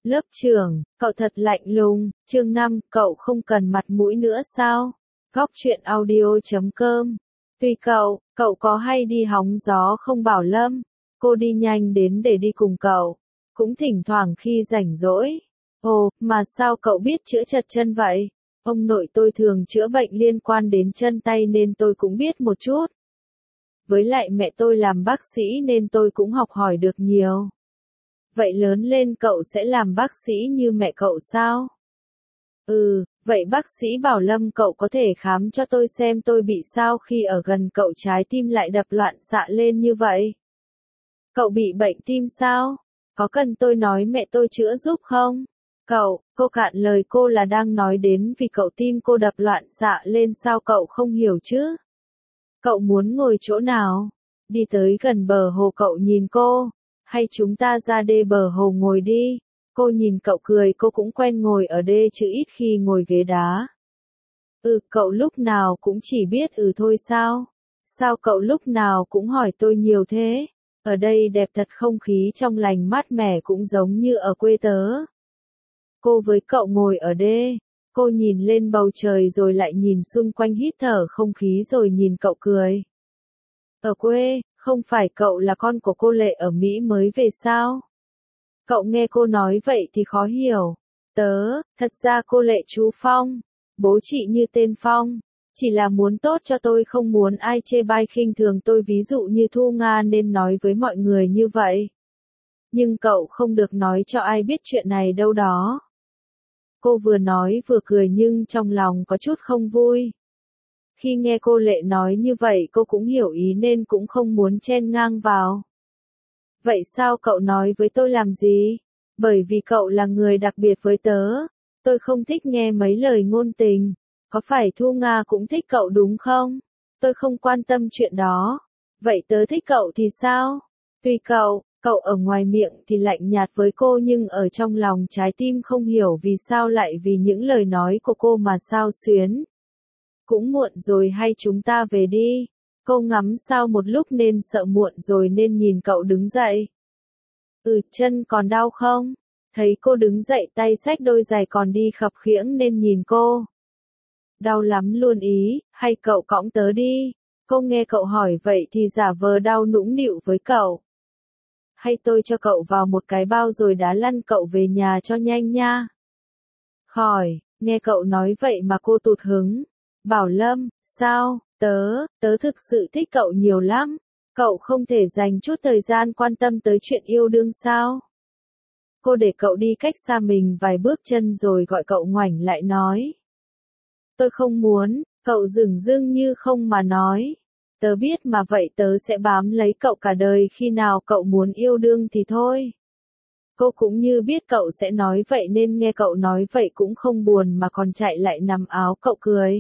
Lớp trưởng, cậu thật lạnh lùng. Chương 5, cậu không cần mặt mũi nữa sao? Góc truyện audio.com. Tùy cậu có hay đi hóng gió không Bảo Lâm? Cô đi nhanh đến để đi cùng cậu. Cũng thỉnh thoảng khi rảnh rỗi. Ồ, mà sao cậu biết chữa chật chân vậy? Ông nội tôi thường chữa bệnh liên quan đến chân tay nên tôi cũng biết một chút. Với lại mẹ tôi làm bác sĩ nên tôi cũng học hỏi được nhiều. Vậy lớn lên cậu sẽ làm bác sĩ như mẹ cậu sao? Vậy bác sĩ Bảo Lâm cậu có thể khám cho tôi xem tôi bị sao khi ở gần cậu trái tim lại đập loạn xạ lên như vậy? Cậu bị bệnh tim sao? Có cần tôi nói mẹ tôi chữa giúp không? Cô cạn lời cô là đang nói đến vì cậu tim cô đập loạn xạ lên sao cậu không hiểu chứ? Cậu muốn ngồi chỗ nào? Đi tới gần bờ hồ cậu nhìn cô. Hay chúng ta ra đê bờ hồ ngồi đi. Cô nhìn cậu cười cô cũng quen ngồi ở đê chứ ít khi ngồi ghế đá. Cậu lúc nào cũng chỉ biết thôi sao? Sao cậu lúc nào cũng hỏi tôi nhiều thế? Ở đây đẹp thật không khí trong lành mát mẻ cũng giống như ở quê tớ. Cô với cậu ngồi ở đê. Cô nhìn lên bầu trời rồi lại nhìn xung quanh hít thở không khí rồi nhìn cậu cười. Ở quê, không phải cậu là con của cô Lệ ở Mỹ mới về sao? Cậu nghe cô nói vậy thì khó hiểu. Thật ra cô Lệ chú Phong, bố chị như tên Phong, chỉ là muốn tốt cho tôi không muốn ai chê bai khinh thường tôi ví dụ như Thu Nga nên nói với mọi người như vậy. Nhưng cậu không được nói cho ai biết chuyện này đâu đó. Cô vừa nói vừa cười nhưng trong lòng có chút không vui. Khi nghe cô Lệ nói như vậy cô cũng hiểu ý nên cũng không muốn chen ngang vào. Vậy sao cậu nói với tôi làm gì? Bởi vì cậu là người đặc biệt với tớ. Tôi không thích nghe mấy lời ngôn tình. Có phải Thu Nga cũng thích cậu đúng không? Tôi không quan tâm chuyện đó. Vậy tớ thích cậu thì sao? Tùy cậu ở ngoài miệng thì lạnh nhạt với cô nhưng ở trong lòng trái tim không hiểu vì sao lại vì những lời nói của cô mà xao xuyến. Cũng muộn rồi hay chúng ta về đi? Cô ngắm sao một lúc nên sợ muộn rồi nên nhìn cậu đứng dậy. Chân còn đau không? Thấy cô đứng dậy tay xách đôi giày còn đi khập khiễng nên nhìn cô. Đau lắm luôn ý, hay cậu cõng tớ đi? Cô nghe cậu hỏi vậy thì giả vờ đau nũng nịu với cậu. Hay tôi cho cậu vào một cái bao rồi đá lăn cậu về nhà cho nhanh nha. Khỏi, nghe cậu nói vậy mà cô tụt hứng. Bảo Lâm, sao? Tớ thực sự thích cậu nhiều lắm. Cậu không thể dành chút thời gian quan tâm tới chuyện yêu đương sao? Cô để cậu đi cách xa mình vài bước chân rồi gọi cậu ngoảnh lại nói. Tôi không muốn, cậu dửng dưng như không mà nói. Tớ biết mà vậy tớ sẽ bám lấy cậu cả đời khi nào cậu muốn yêu đương thì thôi. Cô cũng như biết cậu sẽ nói vậy nên nghe cậu nói vậy cũng không buồn mà còn chạy lại nắm áo cậu cười.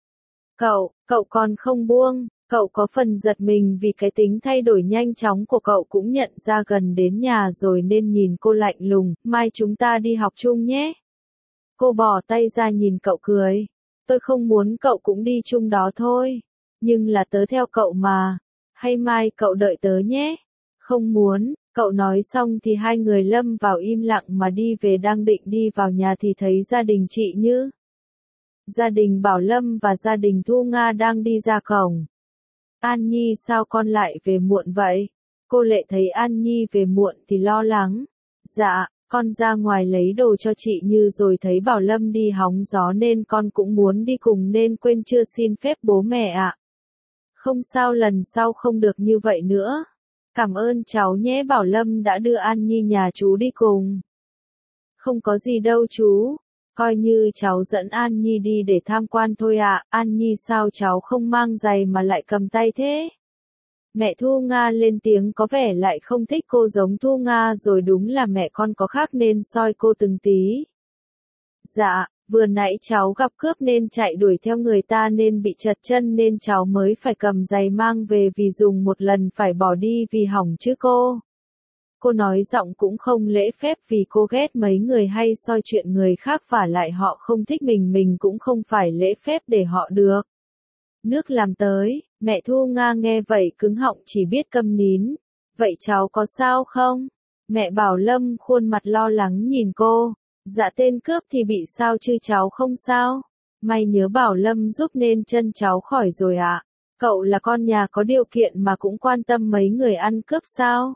Cậu còn không buông, cậu có phần giật mình vì cái tính thay đổi nhanh chóng của cậu cũng nhận ra gần đến nhà rồi nên nhìn cô lạnh lùng, mai chúng ta đi học chung nhé. Cô bỏ tay ra nhìn cậu cười. Tôi không muốn cậu cũng đi chung đó thôi. Nhưng là tớ theo cậu mà. Hay mai cậu đợi tớ nhé. Không muốn, cậu nói xong thì hai người lâm vào im lặng mà đi về đang định đi vào nhà thì thấy gia đình chị Như. Gia đình Bảo Lâm và gia đình Thu Nga đang đi ra cổng. An Nhi sao con lại về muộn vậy? Cô Lệ thấy An Nhi về muộn thì lo lắng. Dạ, con ra ngoài lấy đồ cho chị Như rồi thấy Bảo Lâm đi hóng gió nên con cũng muốn đi cùng nên quên chưa xin phép bố mẹ ạ. Không sao lần sau không được như vậy nữa. Cảm ơn cháu nhé Bảo Lâm đã đưa An Nhi nhà chú đi cùng. Không có gì đâu chú. Coi như cháu dẫn An Nhi đi để tham quan thôi ạ. An Nhi sao cháu không mang giày mà lại cầm tay thế? Mẹ Thu Nga lên tiếng có vẻ lại không thích cô giống Thu Nga rồi đúng là mẹ con có khác nên soi cô từng tí. Dạ, vừa nãy cháu gặp cướp nên chạy đuổi theo người ta nên bị trật chân nên cháu mới phải cầm giày mang về vì dùng một lần phải bỏ đi vì hỏng chứ cô. Cô nói giọng cũng không lễ phép vì cô ghét mấy người hay soi chuyện người khác vả lại họ không thích mình cũng không phải lễ phép để họ được. Nước làm tới, mẹ Thu Nga nghe vậy cứng họng chỉ biết câm nín. Vậy cháu có sao không? Mẹ Bảo Lâm khuôn mặt lo lắng nhìn cô. Dạ tên cướp thì bị sao chứ cháu không sao? May nhớ Bảo Lâm giúp nên chân cháu khỏi rồi ạ. Cậu là con nhà có điều kiện mà cũng quan tâm mấy người ăn cướp sao?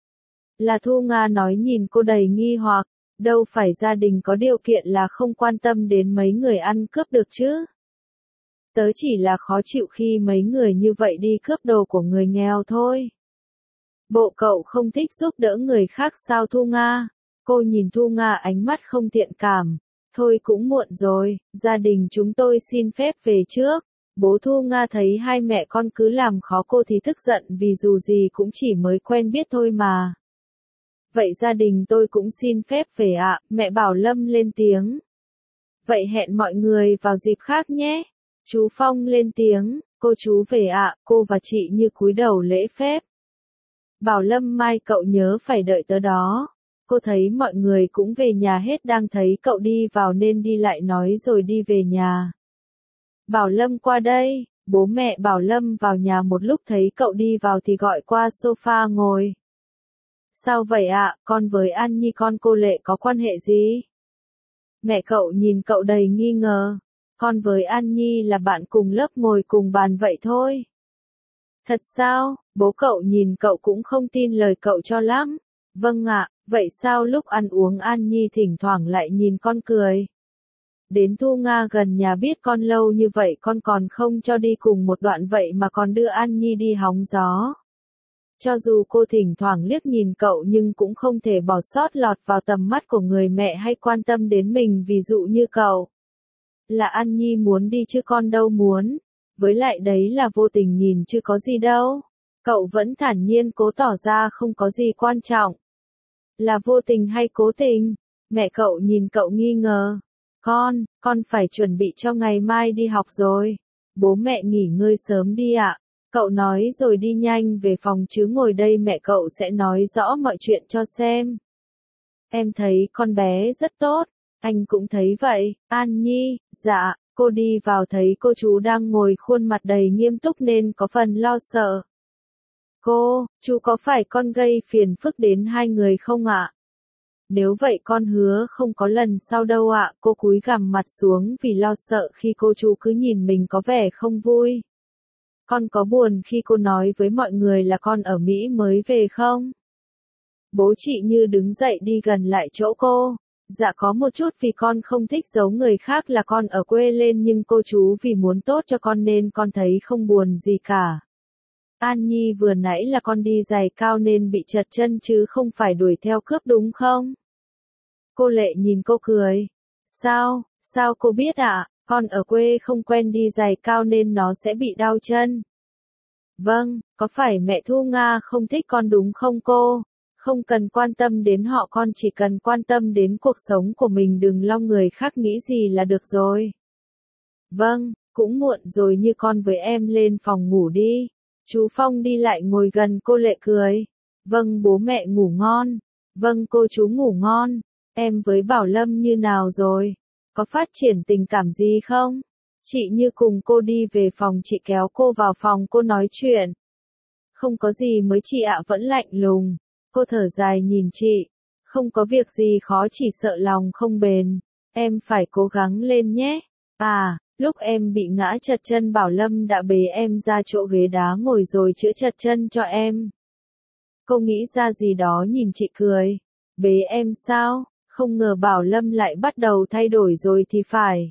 Là Thu Nga nói nhìn cô đầy nghi hoặc. Đâu phải gia đình có điều kiện là không quan tâm đến mấy người ăn cướp được chứ? Tớ chỉ là khó chịu khi mấy người như vậy đi cướp đồ của người nghèo thôi. Bộ cậu không thích giúp đỡ người khác sao Thu Nga? Cô nhìn Thu Nga ánh mắt không thiện cảm. Thôi cũng muộn rồi, gia đình chúng tôi xin phép về trước. Bố Thu Nga thấy hai mẹ con cứ làm khó cô thì tức giận vì dù gì cũng chỉ mới quen biết thôi mà. Vậy gia đình tôi cũng xin phép về ạ, mẹ Bảo Lâm lên tiếng. Vậy hẹn mọi người vào dịp khác nhé. Chú Phong lên tiếng, cô chú về ạ, cô và chị Như cúi đầu lễ phép. Bảo Lâm mai cậu nhớ phải đợi tớ đó. Cô thấy mọi người cũng về nhà hết đang thấy cậu đi vào nên đi lại nói rồi đi về nhà. Bảo Lâm qua đây, bố mẹ Bảo Lâm vào nhà một lúc thấy cậu đi vào thì gọi qua sofa ngồi. Sao vậy ạ, con với An Nhi con cô Lệ có quan hệ gì? Mẹ cậu nhìn cậu đầy nghi ngờ. Con với An Nhi là bạn cùng lớp ngồi cùng bàn vậy thôi. Thật sao? Bố cậu nhìn cậu cũng không tin lời cậu cho lắm. Vâng ạ, vậy sao lúc ăn uống An Nhi thỉnh thoảng lại nhìn con cười? Đến Thu Nga gần nhà biết con lâu như vậy con còn không cho đi cùng một đoạn vậy mà còn đưa An Nhi đi hóng gió. Cho dù cô thỉnh thoảng liếc nhìn cậu nhưng cũng không thể bỏ sót lọt vào tầm mắt của người mẹ hay quan tâm đến mình ví dụ như cậu. Là An Nhi muốn đi chứ con đâu muốn. Với lại đấy là vô tình nhìn chứ có gì đâu. Cậu vẫn thản nhiên cố tỏ ra không có gì quan trọng. Là vô tình hay cố tình? Mẹ cậu nhìn cậu nghi ngờ. Con phải chuẩn bị cho ngày mai đi học rồi. Bố mẹ nghỉ ngơi sớm đi ạ. Cậu nói rồi đi nhanh về phòng chứ ngồi đây mẹ cậu sẽ nói rõ mọi chuyện cho xem. Em thấy con bé rất tốt. Anh cũng thấy vậy, An Nhi, dạ, cô đi vào thấy cô chú đang ngồi khuôn mặt đầy nghiêm túc nên có phần lo sợ. Chú có phải con gây phiền phức đến hai người không ạ? Nếu vậy con hứa không có lần sau đâu ạ, cô cúi gằm mặt xuống vì lo sợ khi cô chú cứ nhìn mình có vẻ không vui. Con có buồn khi cô nói với mọi người là con ở Mỹ mới về không? Bố chị Như đứng dậy đi gần lại chỗ cô. Dạ có một chút vì con không thích giấu người khác là con ở quê lên nhưng cô chú vì muốn tốt cho con nên con thấy không buồn gì cả. An Nhi vừa nãy là con đi giày cao nên bị trật chân chứ không phải đuổi theo cướp đúng không? Cô Lệ nhìn cô cười. Sao cô biết ạ? Con ở quê không quen đi giày cao nên nó sẽ bị đau chân. Vâng, có phải mẹ Thu Nga không thích con đúng không cô? Không cần quan tâm đến họ con chỉ cần quan tâm đến cuộc sống của mình đừng lo người khác nghĩ gì là được rồi. Vâng, cũng muộn rồi như con với em lên phòng ngủ đi. Chú Phong đi lại ngồi gần cô Lệ cười. Vâng bố mẹ ngủ ngon. Vâng cô chú ngủ ngon. Em với Bảo Lâm như nào rồi? Có phát triển tình cảm gì không? Chị Như cùng cô đi về phòng chị kéo cô vào phòng cô nói chuyện. Không có gì mới chị ạ vẫn lạnh lùng. Cô thở dài nhìn chị. Không có việc gì khó chỉ sợ lòng không bền. Em phải cố gắng lên nhé. À, lúc em bị ngã trật chân Bảo Lâm đã bế em ra chỗ ghế đá ngồi rồi chữa trật chân cho em. Cô nghĩ ra gì đó nhìn chị cười. Bế em sao? Không ngờ Bảo Lâm lại bắt đầu thay đổi rồi thì phải.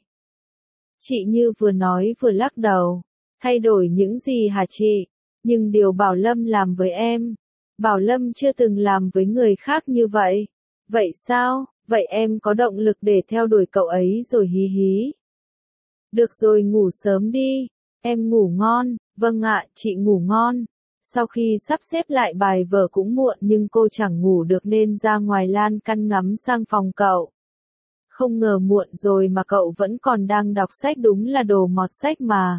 Chị Như vừa nói vừa lắc đầu. Thay đổi những gì hả chị? Nhưng điều Bảo Lâm làm với em. Bảo Lâm chưa từng làm với người khác như vậy. Vậy sao? Vậy em có động lực để theo đuổi cậu ấy rồi hí hí. Được rồi ngủ sớm đi. Em ngủ ngon. Vâng ạ, chị ngủ ngon. Sau khi sắp xếp lại bài vở cũng muộn nhưng cô chẳng ngủ được nên ra ngoài lan căn ngắm sang phòng cậu. Không ngờ muộn rồi mà cậu vẫn còn đang đọc sách đúng là đồ mọt sách mà.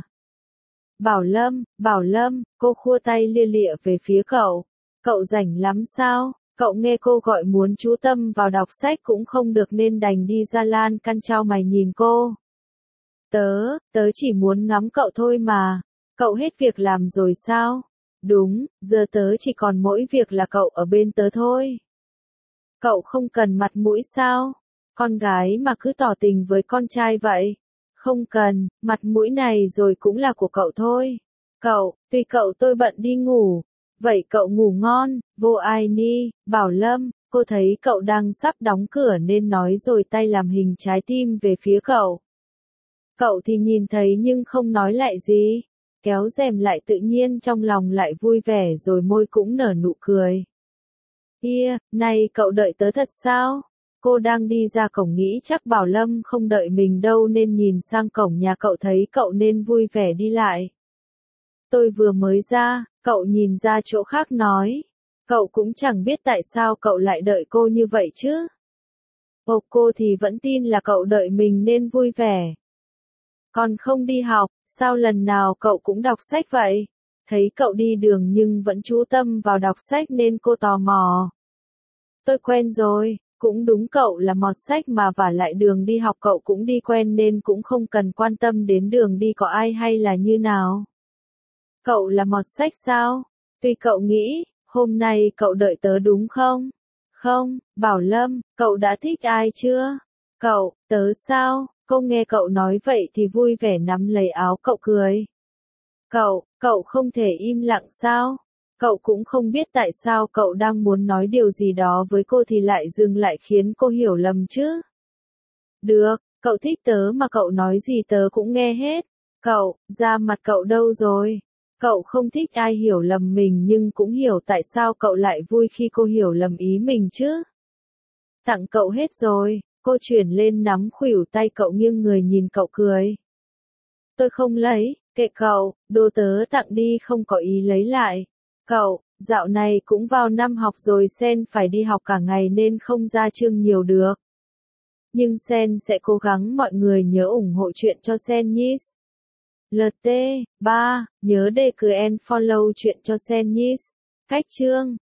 Bảo Lâm, cô khua tay lia lịa về phía cậu. Cậu rảnh lắm sao? Cậu nghe cô gọi muốn chú tâm vào đọc sách cũng không được nên đành đi ra lan căn trao mày nhìn cô. Tớ chỉ muốn ngắm cậu thôi mà. Cậu hết việc làm rồi sao? Đúng, giờ tớ chỉ còn mỗi việc là cậu ở bên tớ thôi. Cậu không cần mặt mũi sao? Con gái mà cứ tỏ tình với con trai vậy. Không cần, mặt mũi này rồi cũng là của cậu thôi. Cậu, tùy cậu tôi bận đi ngủ. Vậy cậu ngủ ngon, Vô Ai Ni, Bảo Lâm, cô thấy cậu đang sắp đóng cửa nên nói rồi tay làm hình trái tim về phía cậu. Cậu thì nhìn thấy nhưng không nói lại gì. Kéo rèm lại tự nhiên trong lòng lại vui vẻ rồi môi cũng nở nụ cười. Này cậu đợi tớ thật sao? Cô đang đi ra cổng nghĩ chắc Bảo Lâm không đợi mình đâu nên nhìn sang cổng nhà cậu thấy cậu nên vui vẻ đi lại. Tôi vừa mới ra, cậu nhìn ra chỗ khác nói. Cậu cũng chẳng biết tại sao cậu lại đợi cô như vậy chứ. Cô thì vẫn tin là cậu đợi mình nên vui vẻ. Còn không đi học, sao lần nào cậu cũng đọc sách vậy? Thấy cậu đi đường nhưng vẫn chú tâm vào đọc sách nên cô tò mò. Tôi quen rồi, cũng đúng cậu là mọt sách mà vả lại đường đi học cậu cũng đi quen nên cũng không cần quan tâm đến đường đi có ai hay là như nào. Cậu là mọt sách sao? Tuy cậu nghĩ, hôm nay cậu đợi tớ đúng không? Không, Bảo Lâm, cậu đã thích ai chưa? Cậu, tớ sao? Cô nghe cậu nói vậy thì vui vẻ nắm lấy áo cậu cười. Cậu không thể im lặng sao? Cậu cũng không biết tại sao cậu đang muốn nói điều gì đó với cô thì lại dừng lại khiến cô hiểu lầm chứ. Được, cậu thích tớ mà cậu nói gì tớ cũng nghe hết. Cậu, da mặt cậu đâu rồi? Cậu không thích ai hiểu lầm mình nhưng cũng hiểu tại sao cậu lại vui khi cô hiểu lầm ý mình chứ. Tặng cậu hết rồi, cô chuyển lên nắm khuỷu tay cậu nghiêng người nhìn cậu cười. Tôi không lấy, kệ cậu, đồ tớ tặng đi không có ý lấy lại. Cậu, dạo này cũng vào năm học rồi Sen phải đi học cả ngày nên không ra chương nhiều được. Nhưng Sen sẽ cố gắng mọi người nhớ ủng hộ chuyện cho Sen nhé. LT, 3, nhớ đề cử and follow chuyện cho Sen nhé. Cách chương